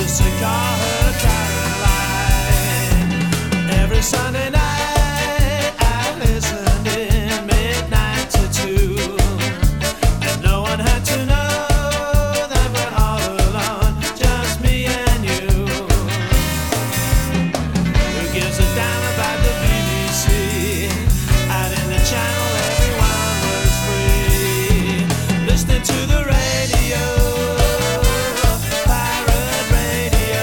used to call her Caroline. Every Sunday night I listened in midnight to 2, and no one had to know that we're all alone, just me and you. Who gives a damn about the BBC? Out in the channel everyone was free, listening to the radio, pirate radio.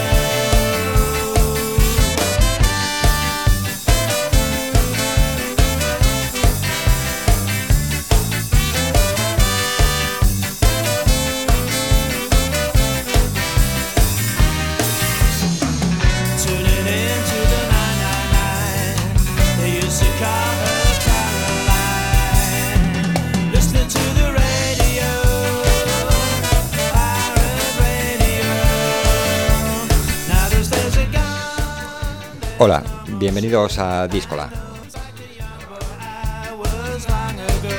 Tuning in to the 999, they used to call her Caroline. Listening to the radio, pirate radio. Now there's a gun. Hola, bienvenidos a Díscola. I was long ago.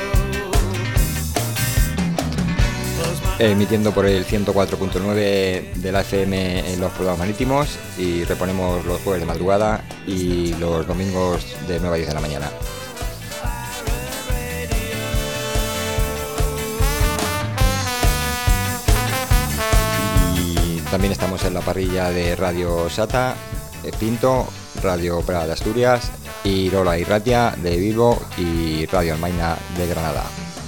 Emitiendo por el 104.9 de la FM en los programas marítimos, y reponemos los jueves de madrugada y los domingos de 9 a 10 de la mañana. Y también estamos en la parrilla de Radio Sata, Pinto, Radio Ópera de Asturias, y Rola y Ratia de Vigo y Radio Almaina de Granada.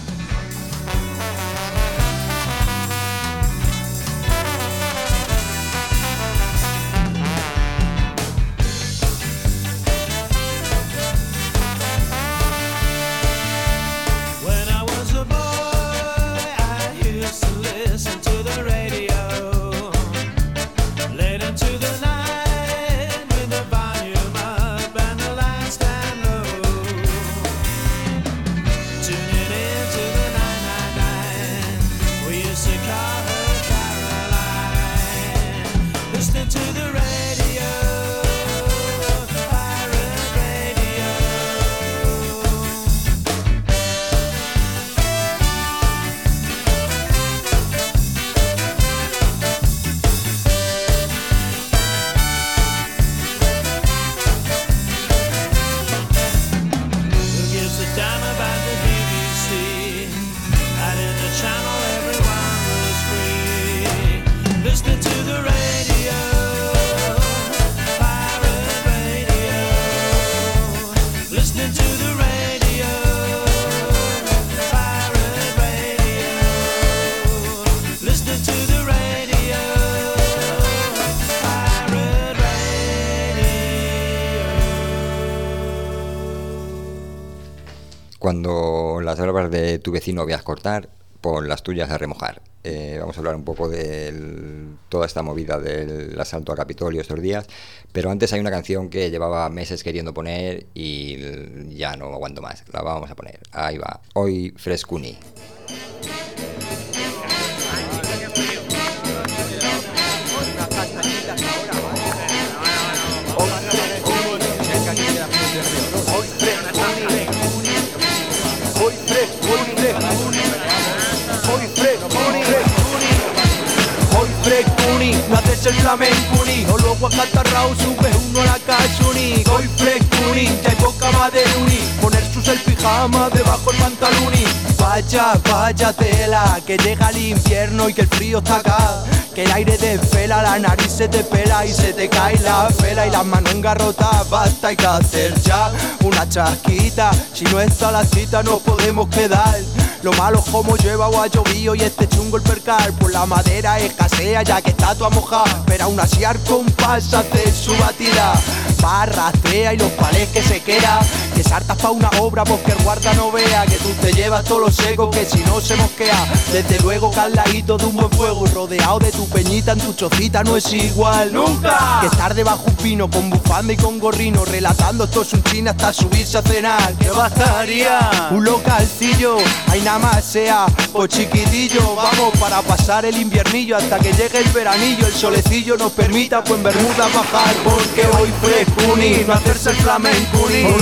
When I was a boy, I used to listen to the radio late into the night with the volume up and the lights down low. Tuning in to the 999, we used to call her Caroline. Listening to the radio, pirate radio. Who gives a damn about the BBC? Out in the channel everyone was free, listening to the radio, pirate radio. Listening to the radio, pirate radio. Listening to the radio, pirate radio. Cuando las barbas de tu vecino veas cortar, pon las tuyas a remojar. Vamos a hablar un poco de toda esta movida del asalto a Capitolio estos días, pero antes hay una canción que llevaba meses queriendo poner y ya no aguanto más. La vamos a poner. Ahí va. Hoy Frescuni. Hoy frescuni, no haces el flamencuni, o luego acatarrao subes uno a la casuni. Hoy frescuni, ya hay poca más de uni, ponerse el pijama debajo el pantaluni. Vaya, vaya tela, que llega el invierno y que el frío está acá. Que el aire desvela, la nariz se te pela y se te cae la vela y las manos engarrotadas. Basta, hay que hacer ya una chasquita, si no está la cita nos podemos quedar. Lo malo es como llueva o ha llovido y este chungo el percal, pues la madera escasea ya que está toda mojada. Pero aún así al compás hace su batida, va, rastrea y los palés que se queda. Que sartas pa' una obra porque el guarda no vea que tú te llevas todo lo seco, que si no se mosquea. Desde luego que al ladito de un buen fuego, rodeado de tu peñita en tu chocita no es igual nunca que estar debajo un pino con bufanda y con gorrino, relatando estos un china hasta subirse a cenar. Que bastaría un localcillo, ahí nada más sea por chiquitillo. Vamos para pasar el inviernillo hasta que llegue el veranillo, el solecillo nos permita pues en Bermuda bajar. Porque hoy frescuni, no hacerse el flamencuni, o loco acá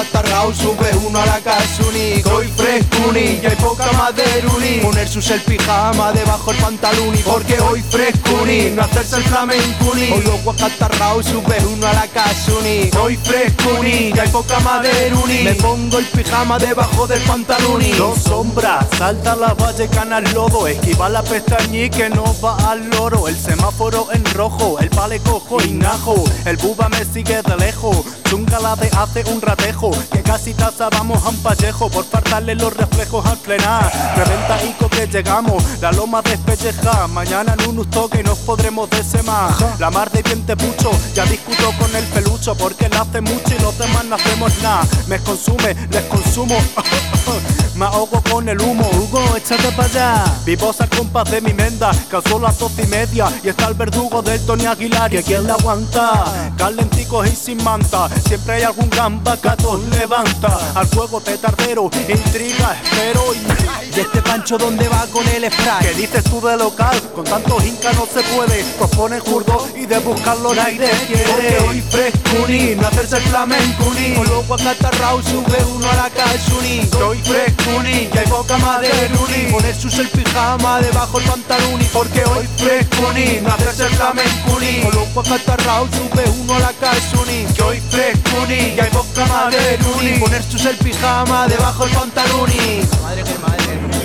acatarrao, sube uno a la casuni. Hoy frescuni, ya hay poca maderuni. Ponerse el pijama debajo el pantaluni. Porque hoy frescuni, no hacerse el flamencuni. Hoy loco acatarrao, sube uno a la casuni. Hoy frescuni, ya hay poca maderuni. Me pongo el pijama debajo del pantaluni. Dos sombras, salta la valle, cana al lodo. Esquiva la pestañí que no va al loro. El semáforo en rojo, el pale cojo y najo. El buba me sigue de lejos. Chunga la de hace un ratejo, que casi tazábamos a un pallejo por faltarle los reflejos al frenar. Reventa ico que llegamos, la loma despelleja. Mañana en un toque y nos podremos desemar. La mar de bien te pucho, ya discuto con el pelucho, porque él hace mucho y los demás no hacemos nada. Me consume, les consumo. Me ahogo con el humo. Hugo, échate para allá. Vivos al compás de mi menda, causó las 12:30 y está el verdugo del Tony Aguilar. ¿Y quién la aguanta? Calenticos y sin manta. Siempre hay algún gamba que a todos levanta. Al juego petardero, intriga, espero. ¿Y este Pancho dónde va con el spray? ¿Qué dices tú de local? Con tantos incas no se puede. Pues ponen jurdo y de buscarlo nadie quiere. Porque hoy frescuni, no hacerse el flamencuni. Con loco acatarrao, sube uno a la calzuni. Hoy frescuni, ya hay poca maderuni. Ponerse el pijama debajo el pantaluni. Porque hoy frescuni, no hacerse el flamencuni. Con loco acatarrao, sube uno a la calzuni. Que hoy frescuni, ya hay poca maderuni. Ponerse el pijama debajo el pantaluni. Madre que madre.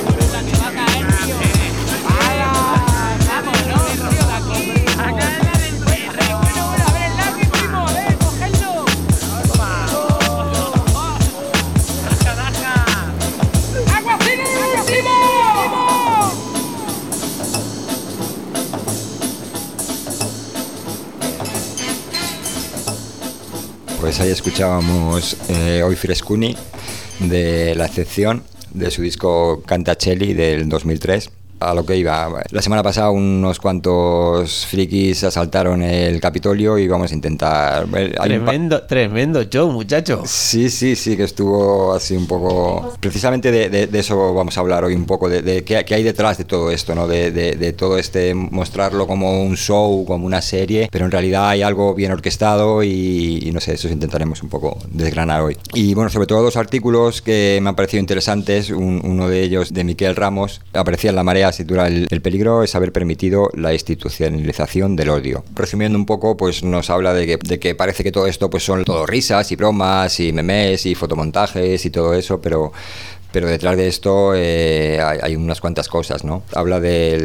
Pues ahí escuchábamos Hoy Frescuni, de La Excepción, de su disco Cantacelli del 2003. A lo que iba, la semana pasada unos cuantos frikis asaltaron el Capitolio y vamos a intentar... Tremendo show, muchacho. Sí, que estuvo así un poco... Precisamente de eso vamos a hablar hoy un poco, de qué hay detrás de todo esto, ¿no? De todo mostrarlo como un show, como una serie, pero en realidad hay algo bien orquestado y no sé, eso intentaremos un poco desgranar hoy. Y bueno, sobre todo dos artículos que me han parecido interesantes, uno de ellos de Miquel Ramos, aparecía en La Marea, se titula El peligro es haber permitido la institucionalización del odio. Resumiendo un poco, pues nos habla de que parece que todo esto pues son todo risas y bromas y memes y fotomontajes y todo eso, pero detrás de esto hay unas cuantas cosas, ¿no? Habla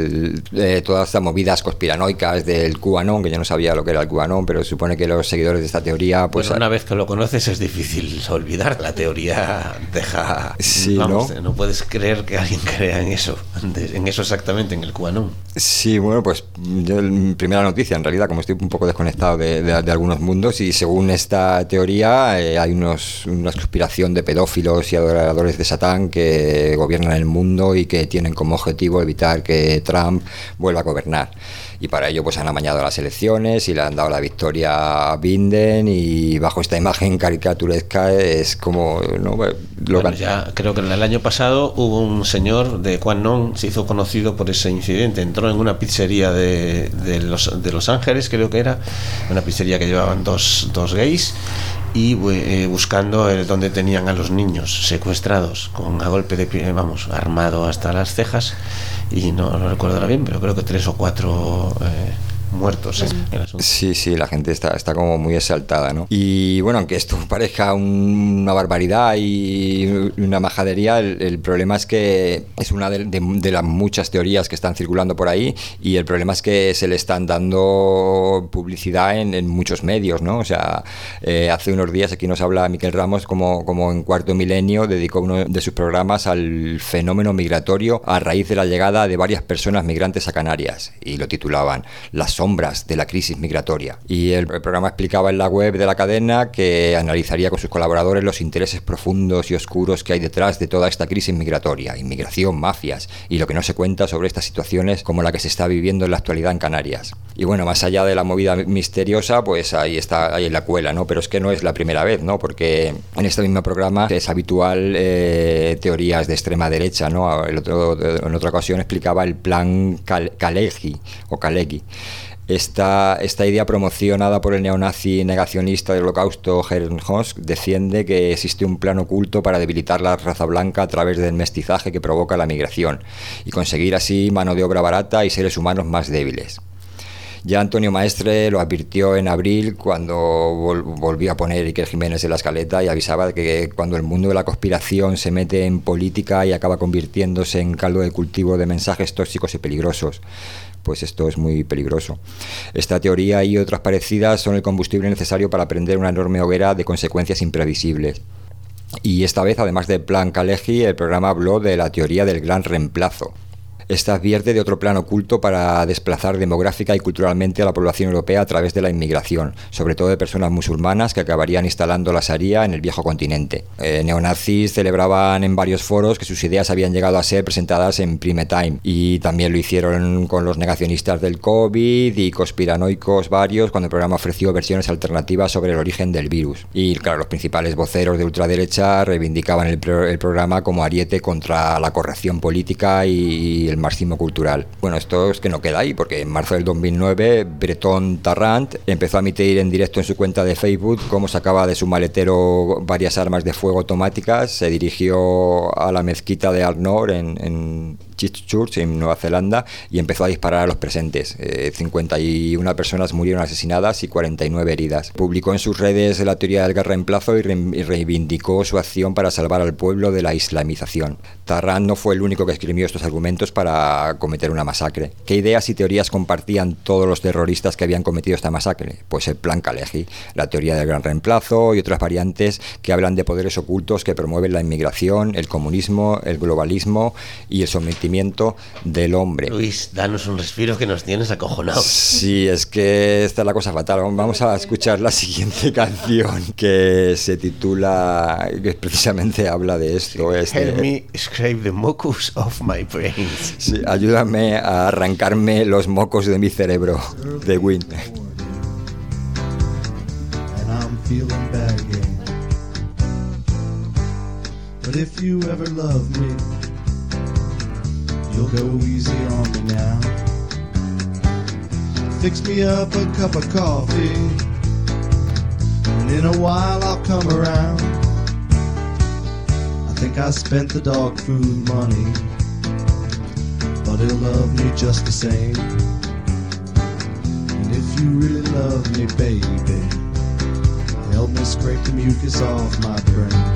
de todas estas movidas conspiranoicas del QAnon, que yo no sabía lo que era el QAnon, pero supone que los seguidores de esta teoría... Pues una vez que lo conoces es difícil olvidar. La teoría deja... Sí, vamos, ¿no? No puedes creer que alguien crea en eso exactamente, en el QAnon. Sí, bueno, pues yo, primera noticia, en realidad, como estoy un poco desconectado de algunos mundos, y según esta teoría hay una conspiración de pedófilos y adoradores de Satán que gobiernan el mundo y que tienen como objetivo evitar que Trump vuelva a gobernar. Y para ello pues han amañado las elecciones y le han dado la victoria a Biden, y bajo esta imagen caricaturesca es como... ¿no? Ya creo que el año pasado hubo un señor de QAnon, se hizo conocido por ese incidente, entró en una pizzería de Los Ángeles, creo que era, una pizzería que llevaban dos gays, y buscando donde tenían a los niños secuestrados, con a golpe de pie, vamos, armado hasta las cejas, y no recuerdo ahora bien, pero creo que 3 o 4 muertos en el asunto. Sí, la gente está como muy exaltada, ¿no? Y bueno, aunque esto parezca una barbaridad y una majadería, el problema es que es una de las muchas teorías que están circulando por ahí, y el problema es que se le están dando publicidad en muchos medios, ¿no? O sea, hace unos días aquí nos habla Miquel Ramos como en Cuarto Milenio dedicó uno de sus programas al fenómeno migratorio a raíz de la llegada de varias personas migrantes a Canarias, y lo titulaban Las sombras de la crisis migratoria. Y el programa explicaba en la web de la cadena que analizaría con sus colaboradores los intereses profundos y oscuros que hay detrás de toda esta crisis migratoria, inmigración, mafias y lo que no se cuenta sobre estas situaciones como la que se está viviendo en la actualidad en Canarias. Y bueno, más allá de la movida misteriosa, pues ahí en la cuela, ¿no? Pero es que no es la primera vez, ¿no? Porque en este mismo programa es habitual teorías de extrema derecha, ¿no? En otra ocasión explicaba el plan Kalegui, Esta idea, promocionada por el neonazi negacionista del Holocausto Ernst Hosk, defiende que existe un plan oculto para debilitar la raza blanca a través del mestizaje que provoca la migración y conseguir así mano de obra barata y seres humanos más débiles. Ya Antonio Maestre lo advirtió en abril cuando volvió a poner Iker Jiménez en la escaleta y avisaba de que cuando el mundo de la conspiración se mete en política y acaba convirtiéndose en caldo de cultivo de mensajes tóxicos y peligrosos, pues esto es muy peligroso. Esta teoría y otras parecidas son el combustible necesario para prender una enorme hoguera de consecuencias imprevisibles. Y esta vez, además del plan Kalecki, el programa habló de la teoría del gran reemplazo. Esta advierte de otro plan oculto para desplazar demográfica y culturalmente a la población europea a través de la inmigración, sobre todo de personas musulmanas que acabarían instalando la Sharia en el viejo continente. Neonazis celebraban en varios foros que sus ideas habían llegado a ser presentadas en prime time, y también lo hicieron con los negacionistas del COVID y conspiranoicos varios cuando el programa ofreció versiones alternativas sobre el origen del virus. Y claro, los principales voceros de ultraderecha reivindicaban el programa como ariete contra la corrección política y el marxismo cultural. Bueno, esto es que no queda ahí, porque en marzo del 2009 Breton Tarrant empezó a emitir en directo en su cuenta de Facebook cómo sacaba de su maletero varias armas de fuego automáticas, se dirigió a la mezquita de Al-Noor en Christchurch, en Nueva Zelanda, y empezó a disparar a los presentes. 51 personas murieron asesinadas y 49 heridas. Publicó en sus redes la teoría del gran reemplazo y reivindicó su acción para salvar al pueblo de la islamización. Tarrant no fue el único que esgrimió estos argumentos para cometer una masacre. ¿Qué ideas y teorías compartían todos los terroristas que habían cometido esta masacre? Pues el plan Kalecki, la teoría del gran reemplazo y otras variantes que hablan de poderes ocultos que promueven la inmigración, el comunismo, el globalismo y el sometimiento del hombre. Luis, danos un respiro que nos tienes acojonados. Sí, es que esta es la cosa fatal. Vamos a escuchar la siguiente canción que se titula, que precisamente habla de esto. Help me scrape the mucus of my brains. Sí, ayúdame a arrancarme los mocos de mi cerebro, de Win. And I'm feeling bad again. But if you ever love me, you'll go easy on me now. Fix me up a cup of coffee, and in a while I'll come around. I think I spent the dog food money, but he'll love me just the same. And if you really love me, baby, help me scrape the mucus off my brain.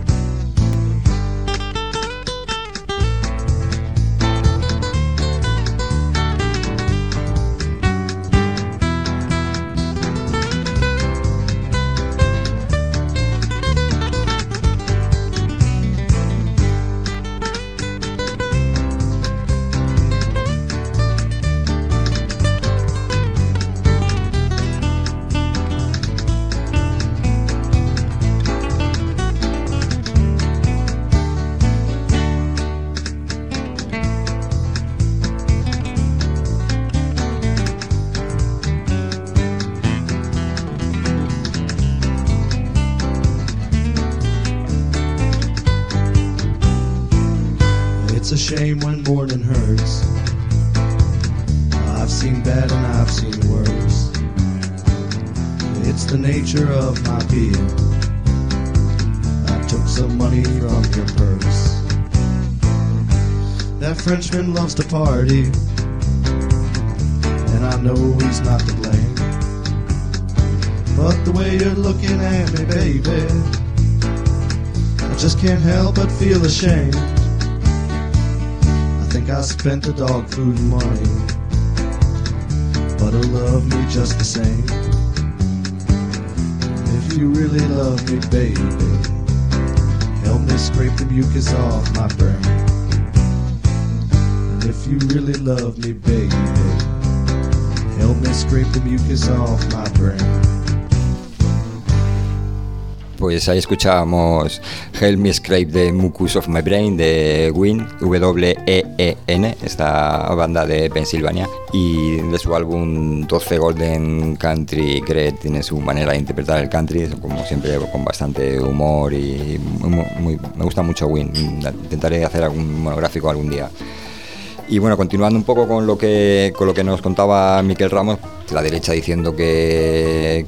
It's a shame when mourning hurts. I've seen bad and I've seen worse. It's the nature of my being. I took some money from your purse. That Frenchman loves to party, and I know he's not to blame. But the way you're looking at me, baby, I just can't help but feel ashamed. I think I spent the dog food money, but he'll love me just the same. If you really love me, baby, help me scrape the mucus off my brain. And if you really love me, baby, help me scrape the mucus off my brain. Pues ahí escuchábamos Help Me Scrape the Mucus of My Brain de Ween, W-E-E-N, esta banda de Pensilvania, y de su álbum 12 Golden Country Gret. Tiene su manera de interpretar el country, como siempre con bastante humor y me gusta mucho Ween. Intentaré hacer algún monográfico algún día. Y bueno, continuando un poco con lo que nos contaba Miquel Ramos, la derecha diciendo que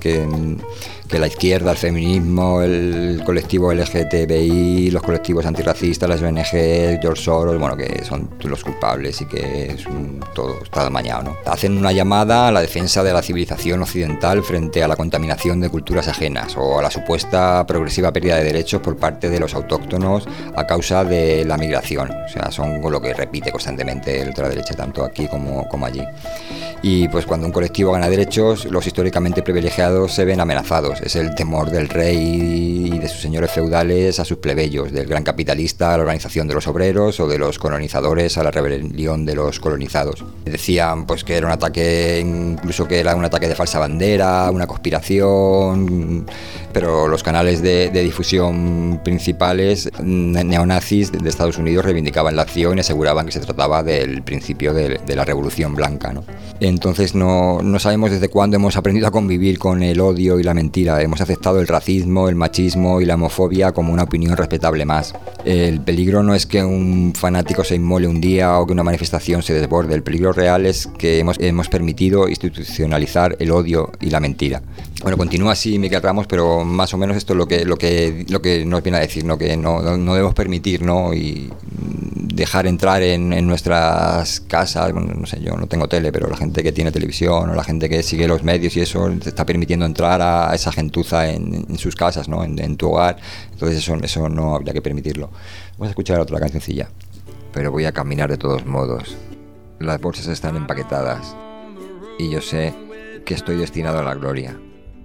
la izquierda, el feminismo, el colectivo LGTBI, los colectivos antirracistas, las ONG, George Soros, bueno, que son los culpables y que todo está amañado, ¿no? Hacen una llamada a la defensa de la civilización occidental frente a la contaminación de culturas ajenas o a la supuesta progresiva pérdida de derechos por parte de los autóctonos a causa de la migración. O sea, son lo que repite constantemente la ultraderecha, tanto aquí como allí. Y pues cuando un colectivo gana derechos, los históricamente privilegiados se ven amenazados. Es el temor del rey y de sus señores feudales a sus plebeyos, del gran capitalista a la organización de los obreros o de los colonizadores a la rebelión de los colonizados. Decían pues que era un ataque, incluso que era un ataque de falsa bandera, una conspiración, pero los canales de difusión principales neonazis de Estados Unidos reivindicaban la acción y aseguraban que se trataba del principio de la Revolución Blanca, ¿no? Entonces no sabemos desde cuándo hemos aprendido a convivir con el odio y la mentira. Hemos aceptado el racismo, el machismo y la homofobia como una opinión respetable más. El peligro no es que un fanático se inmole un día o que una manifestación se desborde. El peligro real es que hemos permitido institucionalizar el odio y la mentira. Bueno, continúa así Miquel Ramos, pero más o menos esto es lo que nos viene a decir, ¿no? Que no debemos permitir, ¿no? Y dejar entrar en nuestras casas, bueno, no sé, yo no tengo tele, pero la gente que tiene televisión o la gente que sigue los medios y eso te está permitiendo entrar a esa gentuza en sus casas, ¿no? En tu hogar. Entonces eso no habría que permitirlo. Vamos a escuchar otra cancioncilla. Pero voy a caminar de todos modos. Las bolsas están empaquetadas y yo sé que estoy destinado a la gloria.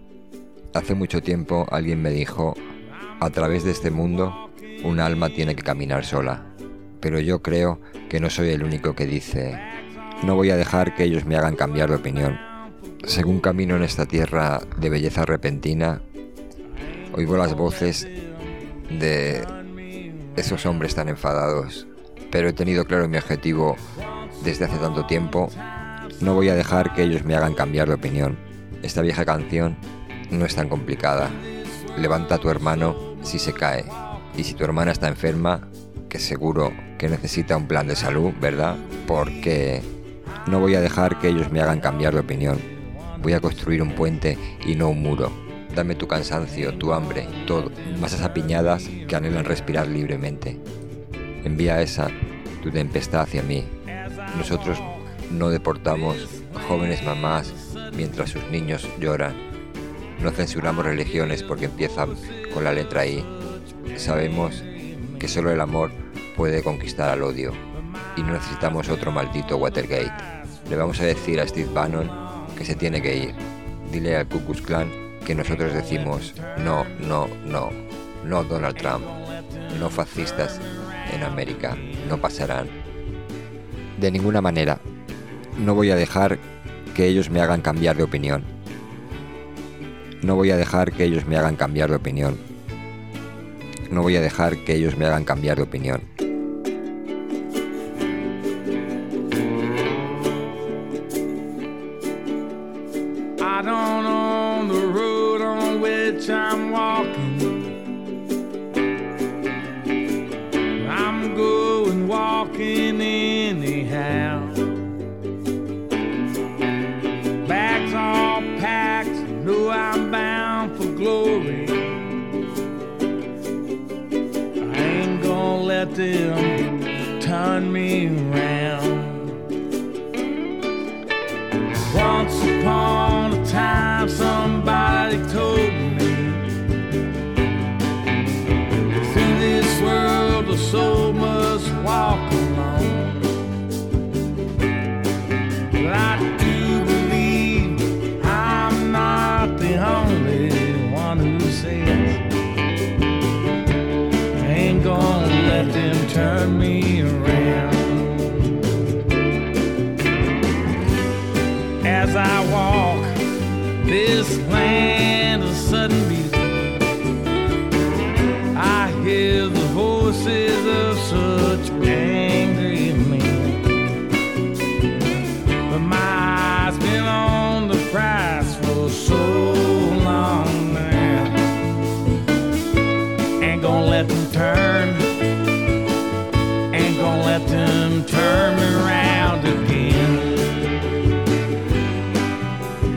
Hace mucho tiempo alguien me dijo: a través de este mundo un alma tiene que caminar sola. Pero yo creo que no soy el único que dice: no voy a dejar que ellos me hagan cambiar de opinión. Según camino en esta tierra de belleza repentina, oigo las voces de esos hombres tan enfadados. Pero he tenido claro mi objetivo desde hace tanto tiempo. No voy a dejar que ellos me hagan cambiar de opinión. Esta vieja canción no es tan complicada. Levanta a tu hermano si se cae. Y si tu hermana está enferma, que seguro que necesita un plan de salud, ¿verdad? Porque no voy a dejar que ellos me hagan cambiar de opinión. Voy a construir un puente y no un muro. Dame tu cansancio, tu hambre, todo. Masas apiñadas que anhelan respirar libremente. Envía tu tempestad hacia mí. Nosotros no deportamos jóvenes mamás mientras sus niños lloran. No censuramos religiones porque empiezan con la letra I. Sabemos que solo el amor puede conquistar al odio y no necesitamos otro maldito Watergate. Le vamos a decir a Steve Bannon que se tiene que ir. Dile al Ku Klux Klan que nosotros decimos no, no, no, no Donald Trump, no fascistas en América, no pasarán. De ninguna manera. No voy a dejar que ellos me hagan cambiar de opinión. No voy a dejar que ellos me hagan cambiar de opinión. No voy a dejar que ellos me hagan cambiar de opinión. I don't own the road on which I'm walking. I'm going walking anyhow. Bags all packed, know I'm bound for glory. I ain't gonna let them turn me around. Once upon a time somebody told me through this world the soul must walk alone. But I do believe I'm not the only one who says I ain't gonna let them turn me around. As I walk this land of sudden beauty, I hear the voices of such angry men. But my eyes been on the prize for so long now. Ain't gonna let them turn, ain't gonna let them turn me around again.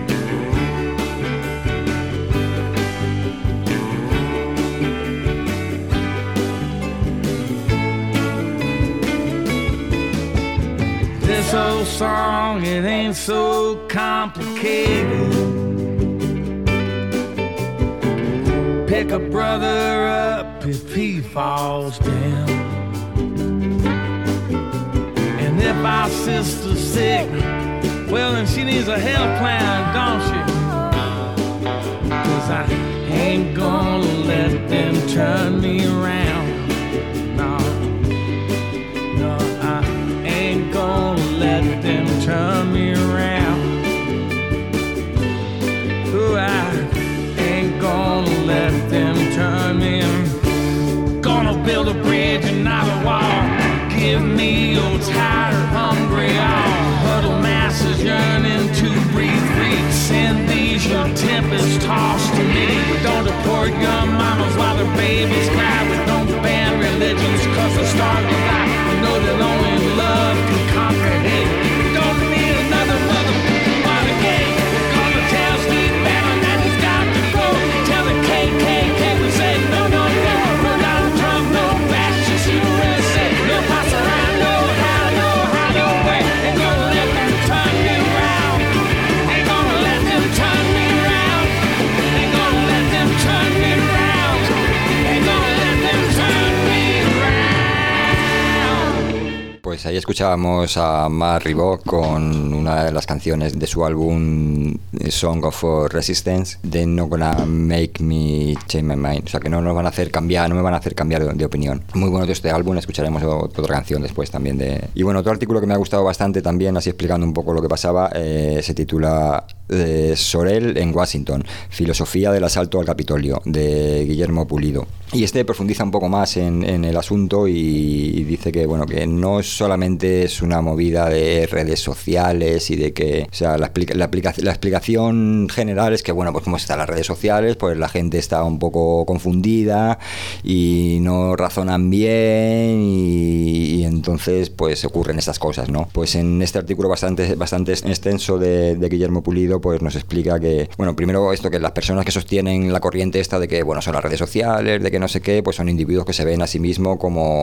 song, it ain't so complicated. Pick a brother up if he falls down. And if our sister's sick, well then she needs a health plan, don't she? 'Cause I ain't gonna let them turn me around. No, no, I ain't gonna let them turn me around. Ooh, I ain't gonna let them turn me around. Gonna build a bridge and not a wall. Give me your tired, hungry all. Huddle masses yearning to breathe free. Send these your tempest tossed to me. We don't deport young mamas while their babies cry. We don't ban religions 'cause they're starting to die. We know that only love can conquer hate. We don't need another mother Watergate. We're gonna tell Steve Bannon that he's got to go. Tell the KKK we say no, no, no. No Donald Trump, no fascist USA. No Passerano, how, no way. Ain't gonna let them turn me around. Ain't gonna let them turn me around. Ain't gonna let them turn me around. Ain't gonna let them turn me around. Pues ahí escuchábamos a Mark Ribot con una de las canciones de su álbum Song of Resistance, They're Not Gonna Make Me Change My Mind. O sea, que no nos van a hacer cambiar, no me van a hacer cambiar de opinión. Muy bueno de este álbum, escucharemos otra canción después también de... Y bueno, otro artículo que me ha gustado bastante también, así explicando un poco lo que pasaba, se titula Sorel en Washington, filosofía del asalto al Capitolio, de Guillermo Pulido. Y este profundiza un poco más en el asunto y dice que, bueno, que no solamente es una movida de redes sociales y de que, o sea, la explicación general es que, bueno, pues como están las redes sociales, pues la gente está un poco confundida y no razonan bien y entonces pues ocurren estas cosas, ¿no? Pues en este artículo bastante extenso de Guillermo Pulido, pues nos explica que, bueno, primero esto, que las personas que sostienen la corriente esta de que, bueno, son las redes sociales, de que no sé qué, pues son individuos que se ven a sí mismos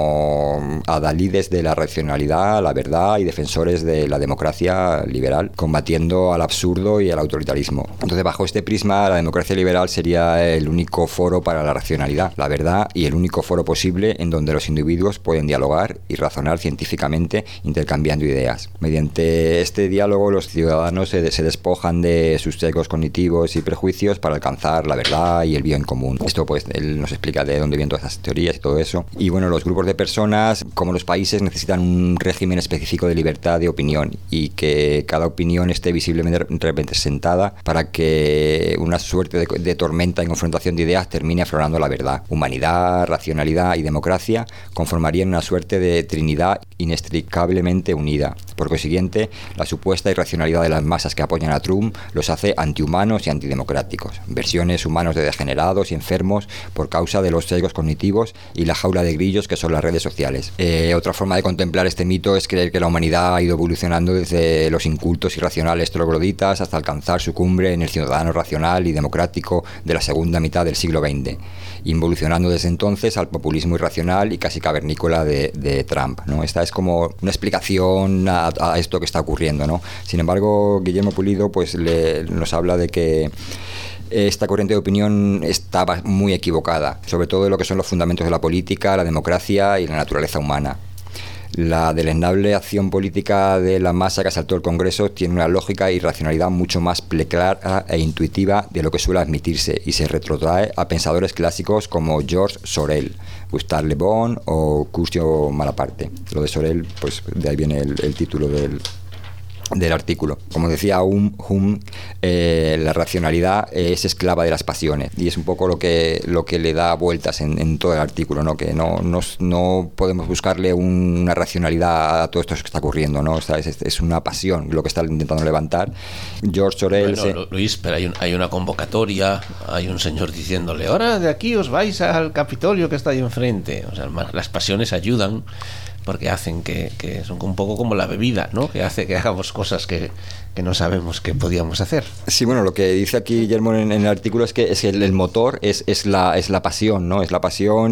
como adalides de la racionalidad, la verdad y defensores de la democracia liberal, combatiendo al absurdo y al autoritarismo. Entonces, bajo este prisma, la democracia liberal sería el único foro para la racionalidad, la verdad y el único foro posible en donde los individuos pueden dialogar y razonar científicamente, intercambiando ideas. Mediante este diálogo, los ciudadanos se despojan de sus sesgos cognitivos y prejuicios para alcanzar la verdad y el bien común. Esto, pues, él nos explica de dónde vienen todas estas teorías y todo eso. Y bueno, los grupos de personas, como los países, necesitan un régimen específico de libertad de opinión y que cada opinión esté visiblemente representada para que una suerte de tormenta y confrontación de ideas termine aflorando la verdad. Humanidad, racionalidad y democracia conformarían una suerte de trinidad inextricablemente unida. Por consiguiente, la supuesta irracionalidad de las masas que apoyan a Trump los hace antihumanos y antidemocráticos, versiones humanos de degenerados y enfermos por causa de los sesgos cognitivos y la jaula de grillos que son las redes sociales. Otra forma de contemplar este mito es creer que la humanidad ha ido evolucionando desde los incultos y racionales trogloditas hasta alcanzar su cumbre en el ciudadano racional y democrático de la segunda mitad del siglo XX, involucionando desde entonces al populismo irracional y casi cavernícola de Trump, ¿no? Esta es como una explicación a esto que está ocurriendo, ¿no? Sin embargo, Guillermo Pulido pues nos habla de que esta corriente de opinión estaba muy equivocada, sobre todo en lo que son los fundamentos de la política, la democracia y la naturaleza humana. La deleznable acción política de la masa que asaltó el Congreso tiene una lógica y racionalidad mucho más clara e intuitiva de lo que suele admitirse y se retrotrae a pensadores clásicos como George Sorel, Gustave Le Bon o Curzio Malaparte. Lo de Sorel, pues de ahí viene el título del artículo. Como decía Hume, la racionalidad es esclava de las pasiones y es un poco lo que le da vueltas en todo el artículo, ¿no? Que no podemos buscarle una racionalidad a todo esto que está ocurriendo, ¿no? O sea, es una pasión lo que está intentando levantar George Sorel. Bueno, Luis, pero hay una convocatoria, hay un señor diciéndole, ahora de aquí os vais al Capitolio que está ahí enfrente. O sea, las pasiones ayudan porque hacen que son un poco como la bebida, ¿no? Que hace que hagamos cosas que que no sabemos qué podíamos hacer. Sí, bueno, lo que dice aquí Guillermo en el artículo es que el motor es la pasión, ¿no? Es la pasión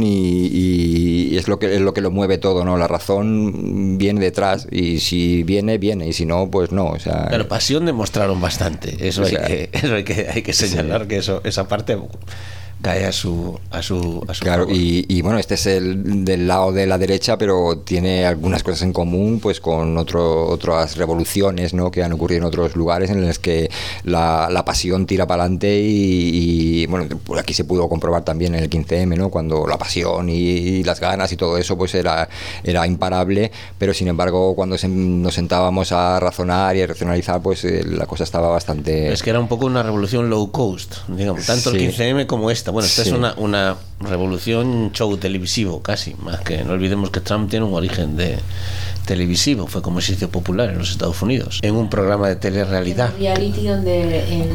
y es lo que lo mueve todo, ¿no? La razón viene detrás y si viene, y si no, pues no. O sea, pero pasión demostraron bastante. Eso, o sea, hay que señalar, sí, que esa parte cae a su claro, favor. Y bueno, este es el del lado de la derecha, pero tiene algunas cosas en común pues con otras revoluciones, ¿no? Que han ocurrido en otros lugares en los que la pasión tira para adelante y bueno, por aquí se pudo comprobar también en el 15M, ¿no? Cuando la pasión y las ganas y todo eso pues era imparable, pero sin embargo cuando nos sentábamos a razonar y a racionalizar pues la cosa estaba bastante... Es que era un poco una revolución low cost, digamos, tanto sí, el 15M como esta. Bueno, esta sí, es una revolución show televisivo casi, más que no olvidemos que Trump tiene un origen televisivo, fue como se hizo popular en los Estados Unidos, en un programa de telerrealidad. Reality donde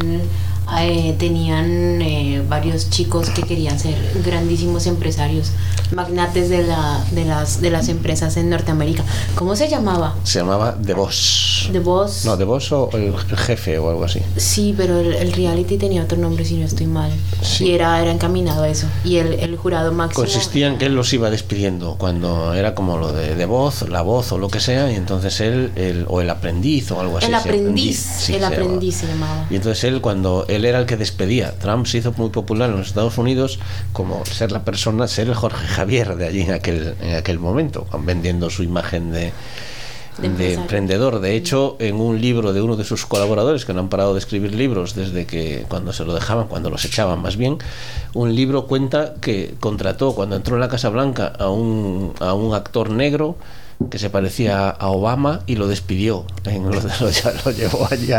tenían varios chicos que querían ser grandísimos empresarios, magnates de las empresas en Norteamérica. ¿Cómo se llamaba? Se llamaba The Boss. The Boss. No, The Boss o el jefe o algo así. Sí, pero el reality tenía otro nombre si no estoy mal. Sí. Y era encaminado a eso. Y el jurado máximo consistía en que él los iba despidiendo cuando era como lo de voz, la voz o lo que sea, y entonces él o el aprendiz o algo así. El aprendiz se llamaba. Y entonces cuando él era el que despedía. Trump se hizo muy popular en los Estados Unidos como ser el Jorge Javier de allí en aquel momento, vendiendo su imagen de emprendedor. De hecho, en un libro de uno de sus colaboradores, que no han parado de escribir libros desde que cuando los echaban más bien, un libro cuenta que contrató cuando entró en la Casa Blanca a un actor negro que se parecía a Obama y lo despidió, lo llevó allí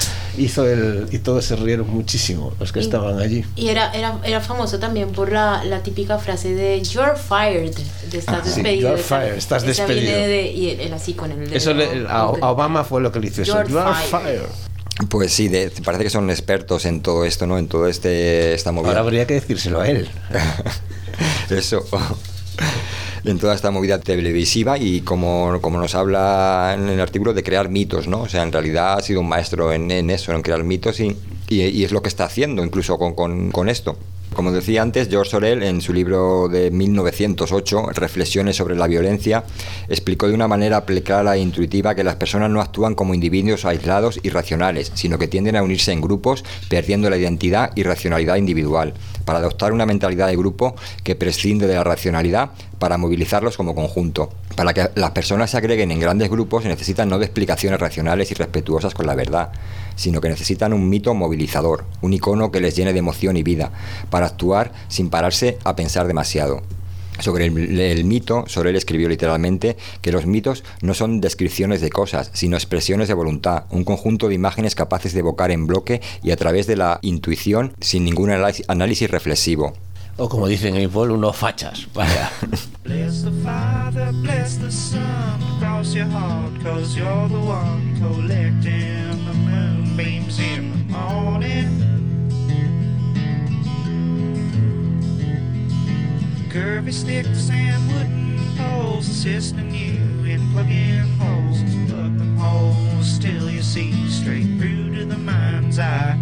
y todos se rieron muchísimo los que estaban allí. Y era famoso también por la típica frase de "You're fired", de "estás despedido". You're fired, estás despedido. Y él así con el dedo. Eso a Obama fue lo que le hizo eso. You're fired. Pues sí, parece que son expertos en todo esto, ¿no? En todo esta movida. Ahora habría que decírselo a él. Eso. En toda esta movida televisiva y como nos habla en el artículo de crear mitos, ¿no? O sea, en realidad ha sido un maestro en eso, en crear mitos y es lo que está haciendo incluso con esto. Como decía antes, George Orwell, en su libro de 1908, Reflexiones sobre la violencia, explicó de una manera clara e intuitiva que las personas no actúan como individuos aislados y racionales, sino que tienden a unirse en grupos, perdiendo la identidad y racionalidad individual, para adoptar una mentalidad de grupo que prescinde de la racionalidad para movilizarlos como conjunto. Para que las personas se agreguen en grandes grupos se necesitan no de explicaciones racionales y respetuosas con la verdad, sino que necesitan un mito movilizador, un icono que les llene de emoción y vida, para actuar sin pararse a pensar demasiado. Sobre el mito, Sorel escribió literalmente que los mitos no son descripciones de cosas, sino expresiones de voluntad, un conjunto de imágenes capaces de evocar en bloque y a través de la intuición sin ningún análisis reflexivo. O como dicen en Paul, unos fachas. Vaya. Bless the Father, bless the Son, cross your heart, 'cause you're the one collecting the moonbeams in the morning. Curvy sticks and wooden poles assisting you in plugging holes. Plug them holes till you see straight through to the mind's eye.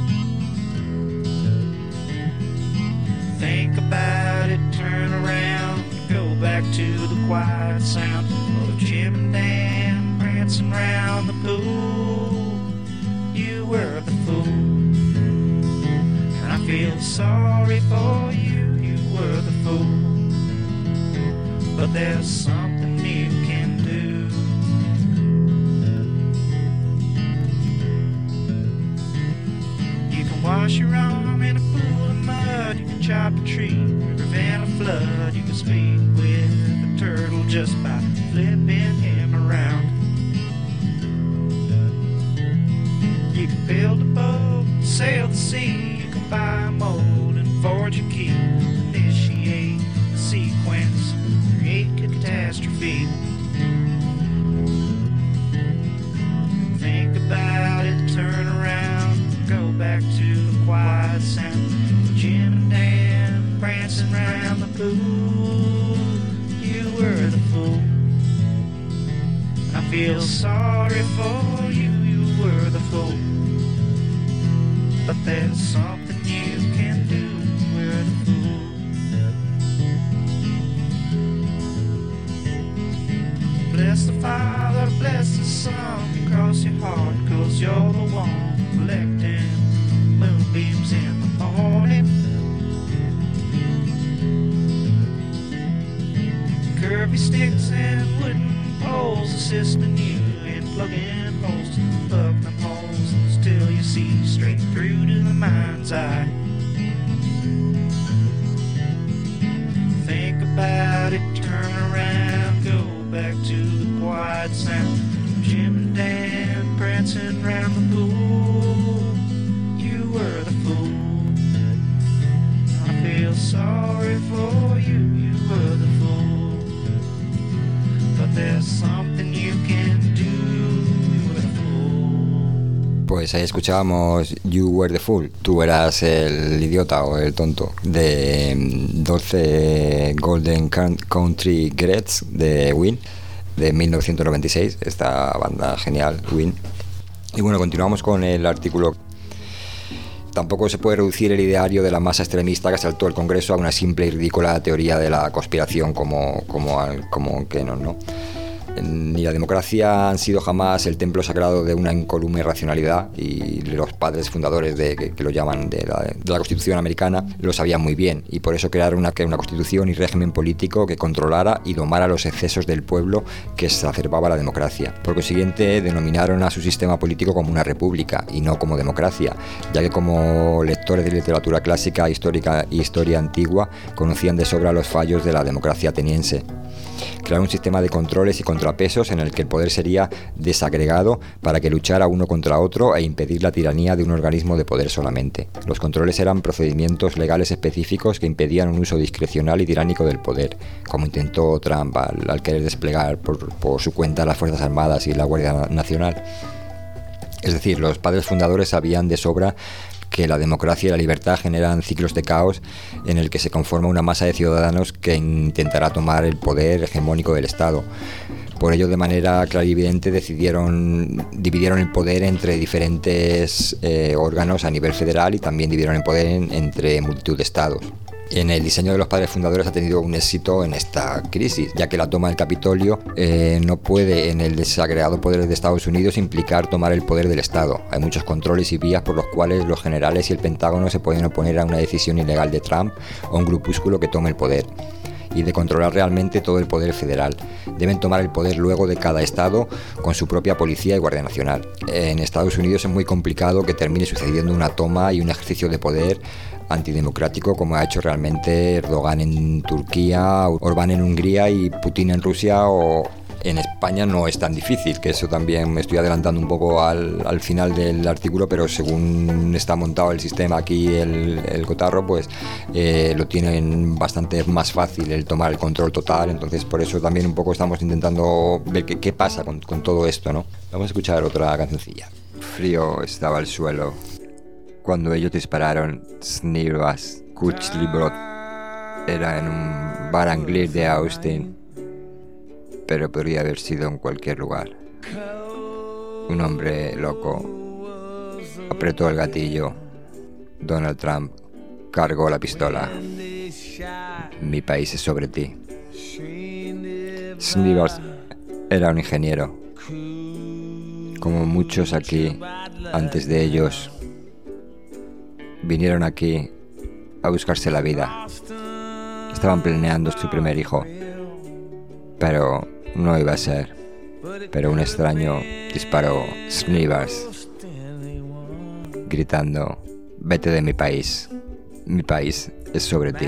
Think about it, turn around, go back to the quiet sound of Jim and Dan prancing round the pool. You were the fool, and I feel sorry for you. You were the fool, but there's something you can do. You can wash your arm in a pool of mud. You can chop a tree, prevent a flood. You can speak with a turtle just by flipping him around. You can build a boat, sail the sea. You can buy a mold and forge a key. Initiate a sequence, create a catastrophe. Think about it, turn around, go back to the quiet sound. Jim and Dan prancing round the pool. You were the fool. I feel sorry for you. You were the fool. go. But there's something you can do. We're the fool. Bless the Father, bless the Son, cross your heart, 'cause you're the one collecting moonbeams in the morning. Curvy sticks and wooden poles assisting you in plugging holes to plug them holes until you see straight through to the mind's eye. Think about it, turn around, go back to the quiet sound. Jim and Dan prancing round the pool. You were the fool. I feel sorry for you, you were the fool. But there's something you can do, you were the fool. Pues ahí escuchábamos You Were the Fool, tú eras el idiota o el tonto, de 12 Golden Country Greats de Ween, de 1996, esta banda genial, Ween. Y bueno, continuamos con el artículo. Tampoco se puede reducir el ideario de la masa extremista que asaltó el Congreso a una simple y ridícula teoría de la conspiración como Kennon, ¿no? Ni la democracia han sido jamás el templo sagrado de una incolume racionalidad, y los padres fundadores que lo llaman de la Constitución americana lo sabían muy bien, y por eso crearon una constitución y régimen político que controlara y domara los excesos del pueblo que exacerbaba la democracia. Por consiguiente, denominaron a su sistema político como una república y no como democracia, ya que como lectores de literatura clásica, histórica y historia antigua conocían de sobra los fallos de la democracia ateniense. Crear un sistema de controles y contrapesos en el que el poder sería desagregado para que luchara uno contra otro e impedir la tiranía de un organismo de poder solamente. Los controles eran procedimientos legales específicos que impedían un uso discrecional y tiránico del poder, como intentó Trump al querer desplegar por su cuenta las Fuerzas Armadas y la Guardia Nacional. Es decir, los padres fundadores sabían de sobra que la democracia y la libertad generan ciclos de caos en el que se conforma una masa de ciudadanos que intentará tomar el poder hegemónico del Estado. Por ello, de manera clarividente, dividieron el poder entre diferentes órganos a nivel federal, y también dividieron el poder entre multitud de estados. En el diseño de los padres fundadores ha tenido un éxito en esta crisis, ya que la toma del Capitolio no puede, en el desagregado poder de Estados Unidos, implicar tomar el poder del Estado. Hay muchos controles y vías por los cuales los generales y el Pentágono se pueden oponer a una decisión ilegal de Trump o un grupúsculo que tome el poder, y de controlar realmente todo el poder federal. Deben tomar el poder luego de cada estado con su propia policía y Guardia Nacional. En Estados Unidos es muy complicado que termine sucediendo una toma y un ejercicio de poder antidemocrático como ha hecho realmente Erdogan en Turquía, Orbán en Hungría y Putin en Rusia, o en España no es tan difícil, que eso también me estoy adelantando un poco al final del artículo, pero según está montado el sistema aquí, el cotarro, pues lo tienen bastante más fácil el tomar el control total. Entonces por eso también un poco estamos intentando ver qué pasa con todo esto, ¿no? Vamos a escuchar otra cancioncilla. Frío estaba el suelo cuando ellos dispararon Snibas Kuchlibrod. Era en un bar anglés de Austin, pero podría haber sido en cualquier lugar. Un hombre loco apretó el gatillo. Donald Trump cargó la pistola. Mi país es sobre ti. Snivers era un ingeniero. Como muchos aquí, antes de ellos, vinieron aquí a buscarse la vida. Estaban planeando su primer hijo, pero no iba a ser. Pero un extraño disparó Snivers, gritando: vete de mi país es sobre ti.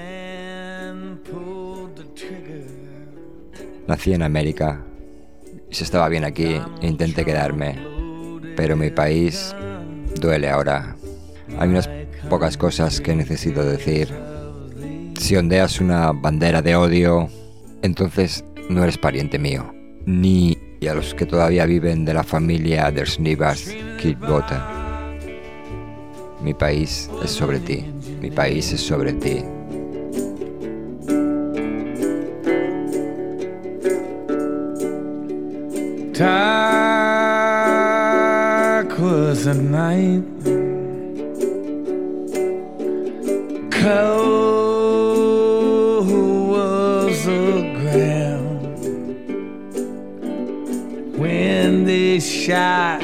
Nací en América y se estaba bien aquí e intenté quedarme, pero mi país duele ahora. Hay unas pocas cosas que necesito decir. Si ondeas una bandera de odio, entonces no eres pariente mío, ni a los que todavía viven de la familia de Snivers Kidwater. Mi país es sobre ti, mi país es sobre ti. Tarquin was the night, cold was the ground, when they shot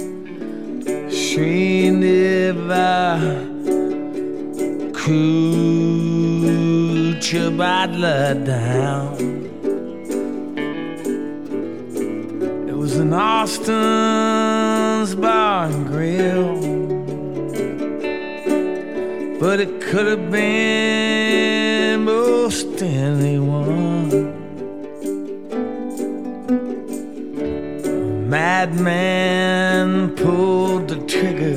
Srinivas Kucha Butler down. It was in Austin's Bar and Grill, but it could have been most anyone. A madman pulled the trigger.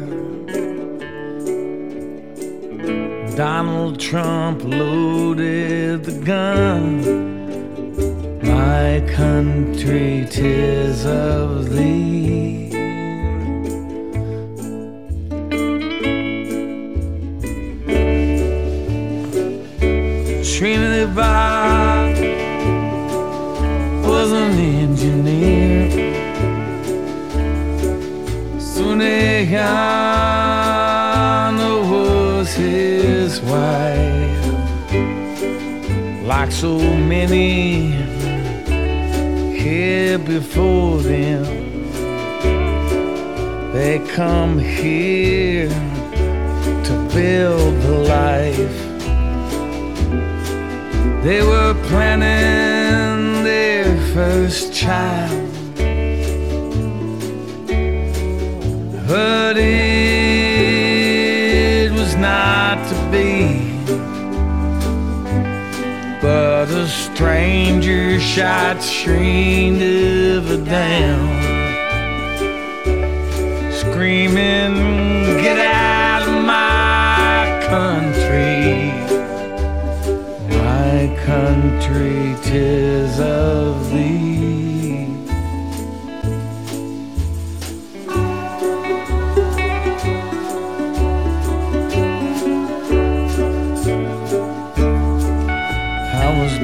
Donald Trump loaded the gun. My country, 'tis of thee. Srinivas was an engineer. Sunayana was his wife. Like so many here before them, they come here to build the life. They were planning their first child, but it was not to be. But a stranger shot Srinivas down, screaming, "Get out of my country, my country, 'tis of thee." I was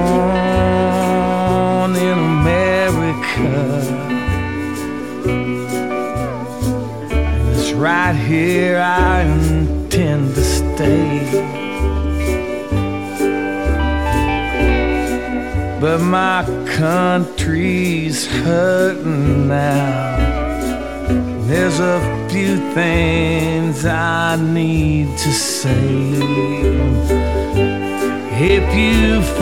born in America, and it's right here I intend to stay. But my country's hurting now. There's a few things I need to say. If you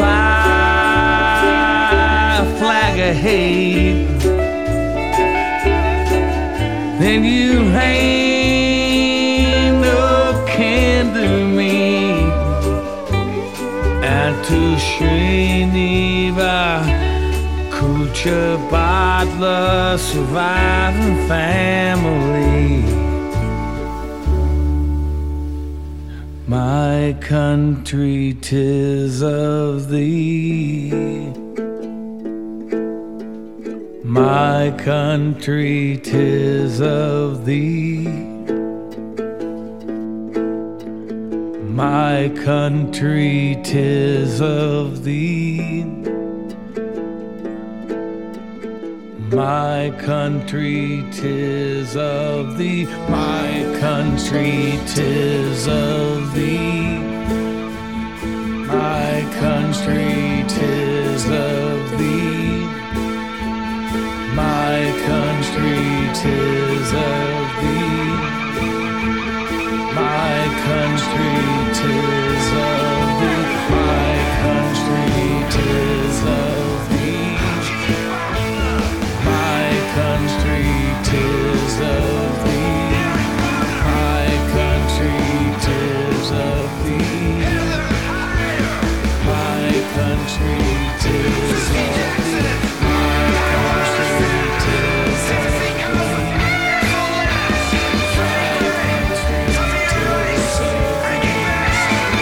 fly a flag of hate, then you ain't no kin to me. And to Srinivas Kucha Butler surviving family, my country, 'tis of thee. My country, 'tis of thee. My country, 'tis of thee. My country, 'tis of thee. My country, 'tis of thee. My country, 'tis of thee. My country, 'tis of thee. My country, 'tis of thee. My country, 'tis of thee. My country, 'tis of thee. My country, 'tis of thee. My country, 'tis of thee. My country, 'tis of thee. My country, 'tis of thee.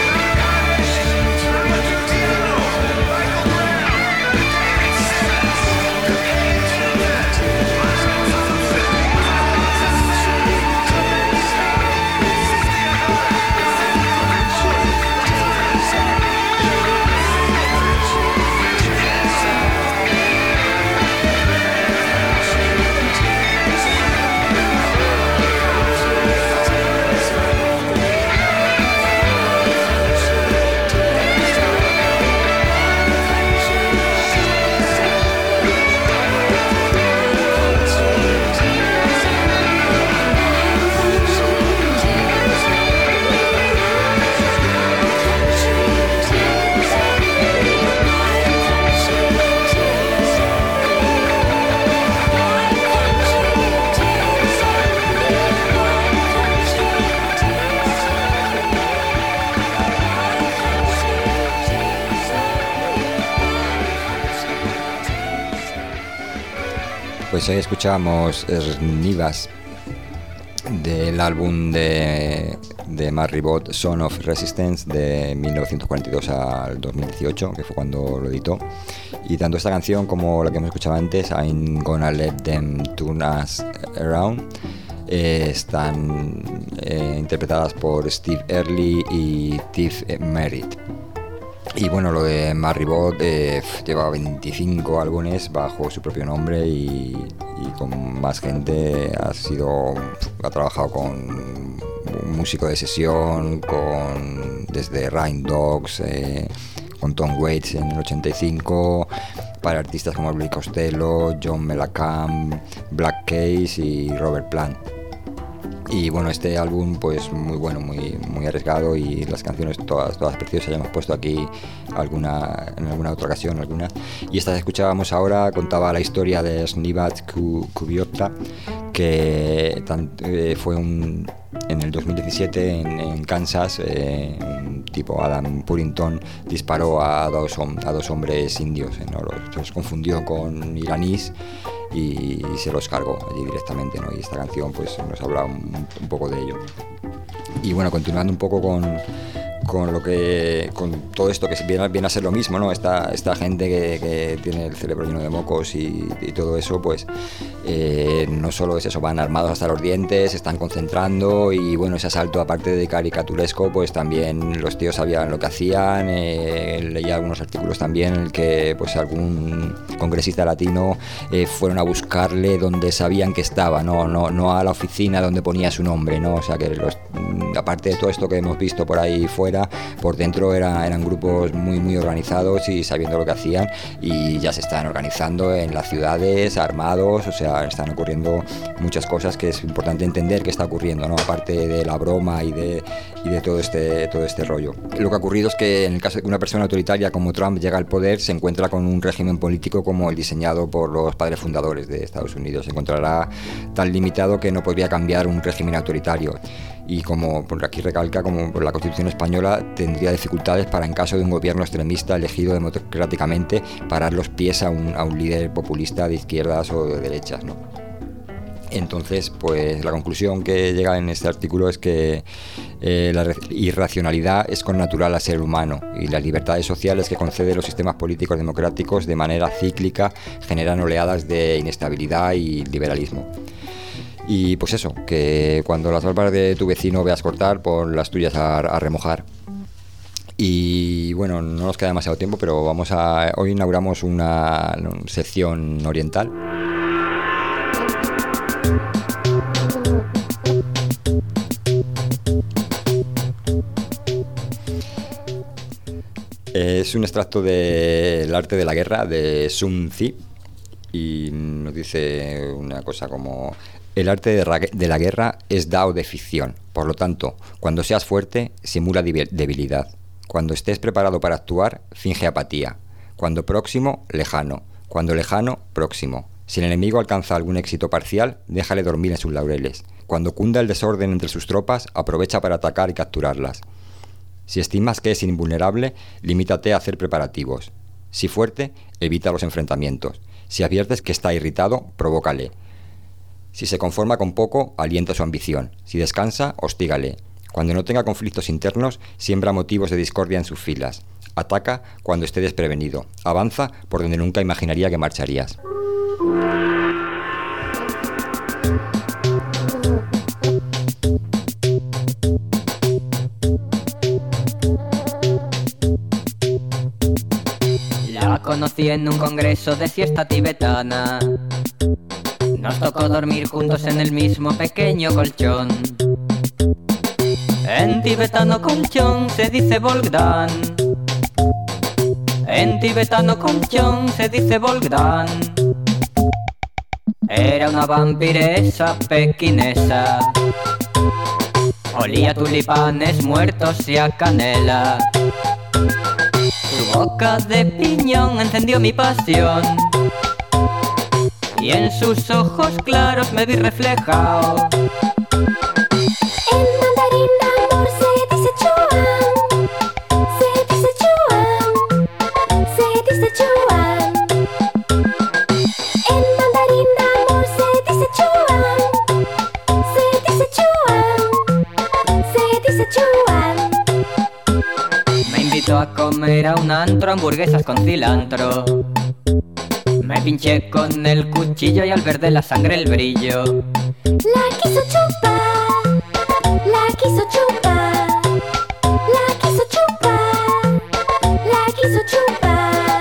Pues hoy escuchábamos Snivas del álbum de Matt Ribot, Son of Resistance, de 1942 al 2018, que fue cuando lo editó. Y tanto esta canción como la que hemos escuchado antes, I'm Gonna Let Them Turn Us Around, están interpretadas por Steve Earle y Tiff Merritt. Y bueno, lo de Matt Ribot lleva 25 álbumes bajo su propio nombre y con más gente. Ha trabajado con un músico de sesión, desde Rain Dogs, con Tom Waits en el 85, para artistas como Blake Costello, John Mellencamp, Black Keys y Robert Plant. Y bueno, este álbum pues muy bueno, muy arriesgado, y las canciones todas preciosas. Ya hemos puesto aquí en alguna otra ocasión algunas. Y esta que escuchábamos ahora contaba la historia de Snibat Kubiota, que fue en el 2017 en Kansas, un tipo, Adam Purinton, disparó a dos hombres indios, ¿no? Los confundió con iraníes y se los cargó allí directamente, ¿no? Y esta canción pues nos habla un poco de ello. Y bueno, continuando un poco con todo esto que viene a ser lo mismo, ¿no? Esta gente que tiene el cerebro lleno de mocos y todo eso, pues no solo es eso, van armados hasta los dientes, se están concentrando, y bueno, ese asalto, aparte de caricaturesco, pues también los tíos sabían lo que hacían. Leía algunos artículos también en el que pues algún congresista latino fueron a buscarle donde sabían que estaba, no a la oficina donde ponía su nombre, ¿no? O sea que aparte de todo esto que hemos visto por ahí fuera, por dentro eran grupos muy organizados y sabiendo lo que hacían, y ya se están organizando en las ciudades, armados. O sea, están ocurriendo muchas cosas que es importante entender que está ocurriendo, ¿no? Aparte de la broma y de todo este rollo. Lo que ha ocurrido es que en el caso de que una persona autoritaria como Trump llega al poder, se encuentra con un régimen político como el diseñado por los padres fundadores de Estados Unidos. Se encontrará tan limitado que no podría cambiar un régimen autoritario. Y como por aquí recalca, como por la Constitución española, tendría dificultades para, en caso de un gobierno extremista elegido democráticamente, parar los pies a un líder populista de izquierdas o de derechas, ¿no? Entonces, pues la conclusión que llega en este artículo es que la irracionalidad es connatural al ser humano, y las libertades sociales que conceden los sistemas políticos democráticos de manera cíclica generan oleadas de inestabilidad y liberalismo. Y pues eso, que cuando las barbas de tu vecino veas cortar, pon las tuyas a remojar. Y bueno, no nos queda demasiado tiempo, pero hoy inauguramos una sección oriental. Es un extracto del arte de la guerra de Sun Tzu, y nos dice una cosa como: el arte de la guerra es Dao de ficción. Por lo tanto, cuando seas fuerte, simula debilidad. Cuando estés preparado para actuar, finge apatía. Cuando próximo, lejano. Cuando lejano, próximo. Si el enemigo alcanza algún éxito parcial, déjale dormir en sus laureles. Cuando cunda el desorden entre sus tropas, aprovecha para atacar y capturarlas. Si estimas que es invulnerable, limítate a hacer preparativos. Si fuerte, evita los enfrentamientos. Si adviertes que está irritado, provócale. Si se conforma con poco, alienta su ambición. Si descansa, hostígale. Cuando no tenga conflictos internos, siembra motivos de discordia en sus filas. Ataca cuando esté desprevenido. Avanza por donde nunca imaginaría que marcharías. La conocí en un congreso de siesta tibetana. Nos tocó dormir juntos en el mismo pequeño colchón. En tibetano colchón se dice Bogdan. En tibetano colchón se dice Bogdan. Era una vampiresa pequinesa. Olía a tulipanes muertos y a canela. Su boca de piñón encendió mi pasión, y en sus ojos claros me vi reflejado. En mandarín amor se dice chuan, se dice chuan, se dice chuan. En mandarín amor dice Joan. Me invitó a comer a un antro hamburguesas con cilantro. Me pinché con el cuchillo y al ver de la sangre el brillo. La quiso chupar, la quiso chupar, la quiso chupar, la quiso chupar.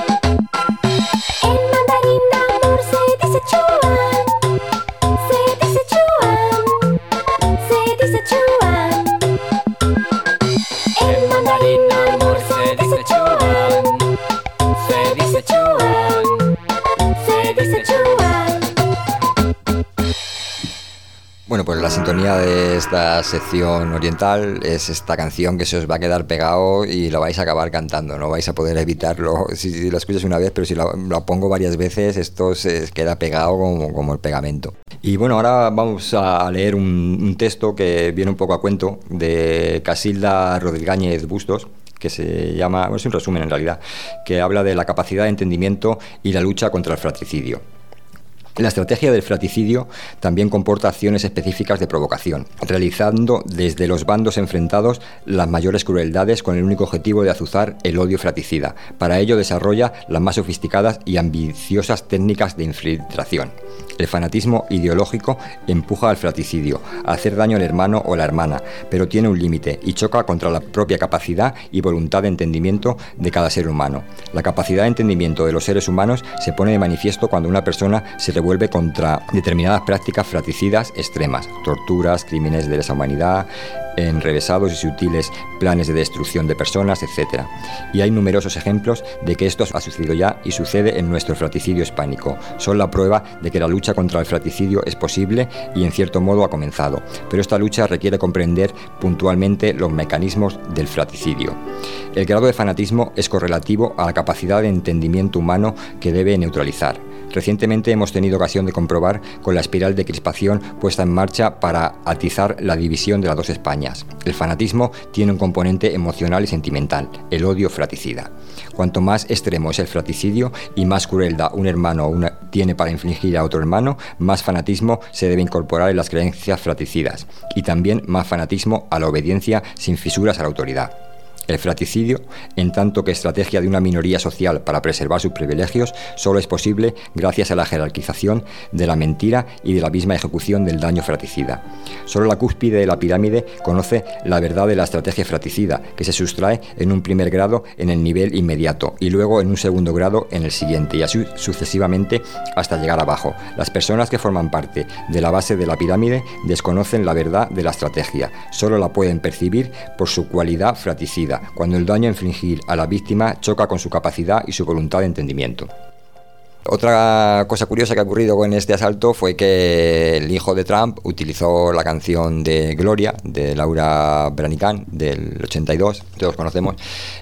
En mandarín amor se dice Joan, se dice Joan, se dice Joan. En mandarín amor se dice Joan, se dice Joan, se dice Joan. Bueno, pues la sintonía de esta sección oriental es esta canción que se os va a quedar pegado y lo vais a acabar cantando, no vais a poder evitarlo si lo escuchas una vez, pero si la pongo varias veces esto se queda pegado como el pegamento. Y bueno, ahora vamos a leer un texto que viene un poco a cuento de Casilda Rodríguez Bustos, que se llama, es un resumen en realidad, que habla de la capacidad de entendimiento y la lucha contra el fratricidio. La estrategia del fratricidio también comporta acciones específicas de provocación, realizando desde los bandos enfrentados las mayores crueldades con el único objetivo de azuzar el odio fratricida. Para ello desarrolla las más sofisticadas y ambiciosas técnicas de infiltración. El fanatismo ideológico empuja al fratricidio, a hacer daño al hermano o la hermana, pero tiene un límite y choca contra la propia capacidad y voluntad de entendimiento de cada ser humano. La capacidad de entendimiento de los seres humanos se pone de manifiesto cuando una persona se revuelve contra determinadas prácticas fratricidas extremas, torturas, crímenes de lesa humanidad, enrevesados y sutiles planes de destrucción de personas, etc. Y hay numerosos ejemplos de que esto ha sucedido ya y sucede en nuestro fratricidio hispánico. Son la prueba de que la lucha contra el fratricidio es posible y en cierto modo ha comenzado, pero esta lucha requiere comprender puntualmente los mecanismos del fratricidio. El grado de fanatismo es correlativo a la capacidad de entendimiento humano que debe neutralizar. Recientemente hemos tenido ocasión de comprobar con la espiral de crispación puesta en marcha para atizar la división de las dos Españas. El fanatismo tiene un componente emocional y sentimental, el odio fratricida. Cuanto más extremo es el fratricidio y más crueldad un hermano tiene para infligir a otro hermano, más fanatismo se debe incorporar en las creencias fratricidas y también más fanatismo a la obediencia sin fisuras a la autoridad. El fratricidio, en tanto que estrategia de una minoría social para preservar sus privilegios, solo es posible gracias a la jerarquización de la mentira y de la misma ejecución del daño fratricida. Solo la cúspide de la pirámide conoce la verdad de la estrategia fratricida, que se sustrae en un primer grado en el nivel inmediato y luego en un segundo grado en el siguiente y así sucesivamente hasta llegar abajo. Las personas que forman parte de la base de la pirámide desconocen la verdad de la estrategia, solo la pueden percibir por su cualidad fratricida, cuando el daño a infligir a la víctima choca con su capacidad y su voluntad de entendimiento. Otra cosa curiosa que ha ocurrido con este asalto fue que el hijo de Trump utilizó la canción de Gloria, de Laura Branigan, del 82, todos conocemos,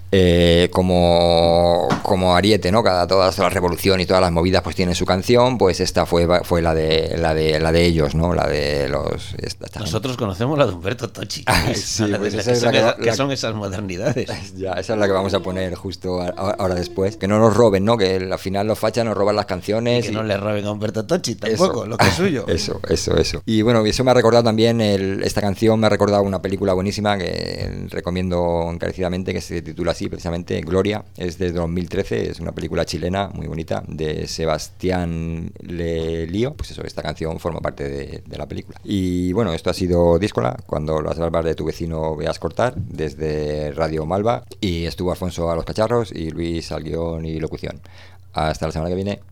como ariete, ¿no? Todas las revoluciones y todas las movidas pues tienen su canción, pues esta fue la de ellos, ¿no? La de los... Nosotros conocemos la de Humberto Tocci, sí, pues que son esas modernidades. Ya, esa es la que vamos a poner justo ahora después. Que no nos roben, ¿no? Que al final los fachas nos roban las canciones. Y que no le roben a Humberto Tocci tampoco, eso, lo que es suyo. Eso. Y bueno, eso me ha recordado también, esta canción me ha recordado una película buenísima que recomiendo encarecidamente, que se titula así, precisamente Gloria, es de 2013, es una película chilena muy bonita de Sebastián Lelio. Pues eso, esta canción forma parte de la película. Y bueno, esto ha sido Díscola, cuando las barbas de tu vecino veas cortar, desde Radio Malva, y estuvo Alfonso a los cacharros y Luis al guión y locución. Hasta la semana que viene.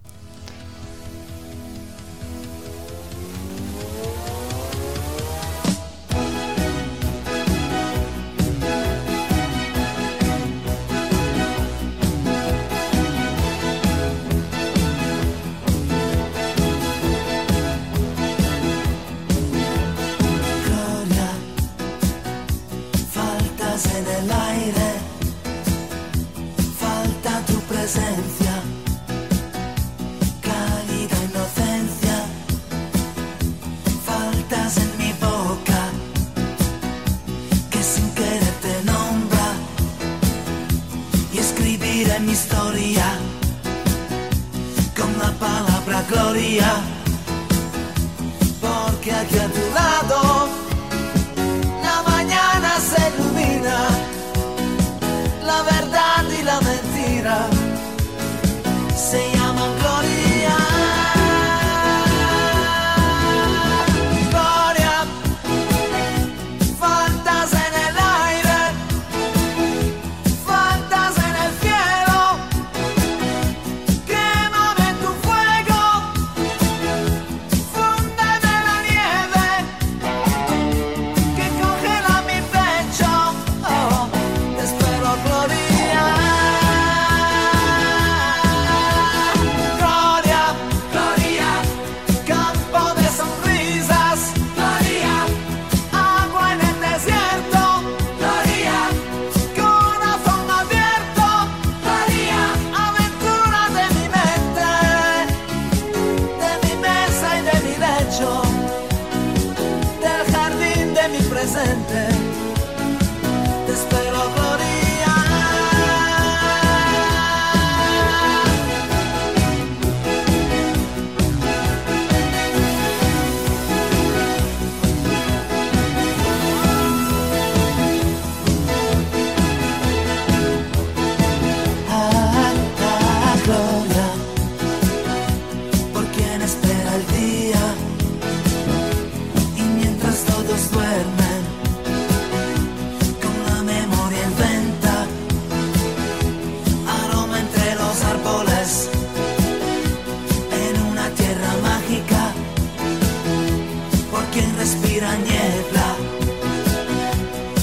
Mi historia con la palabra gloria, porque aquí a tu lado la mañana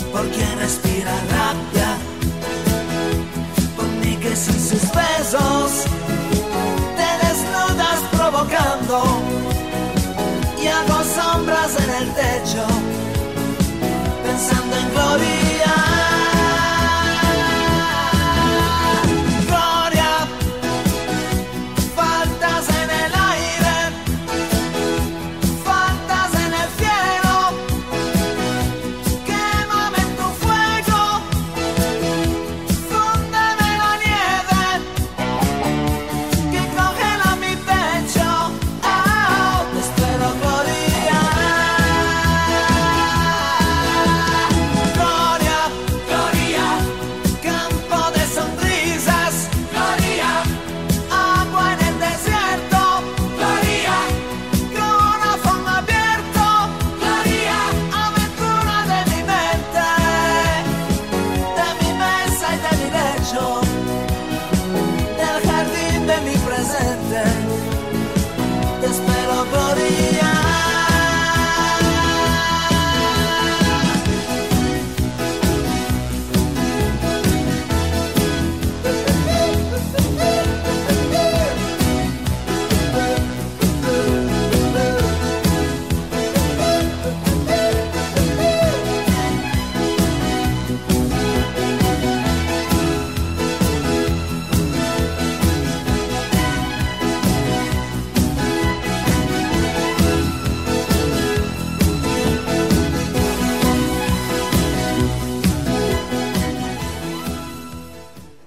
por quien respira rabia, por mí que sin sus besos te desnudas provocando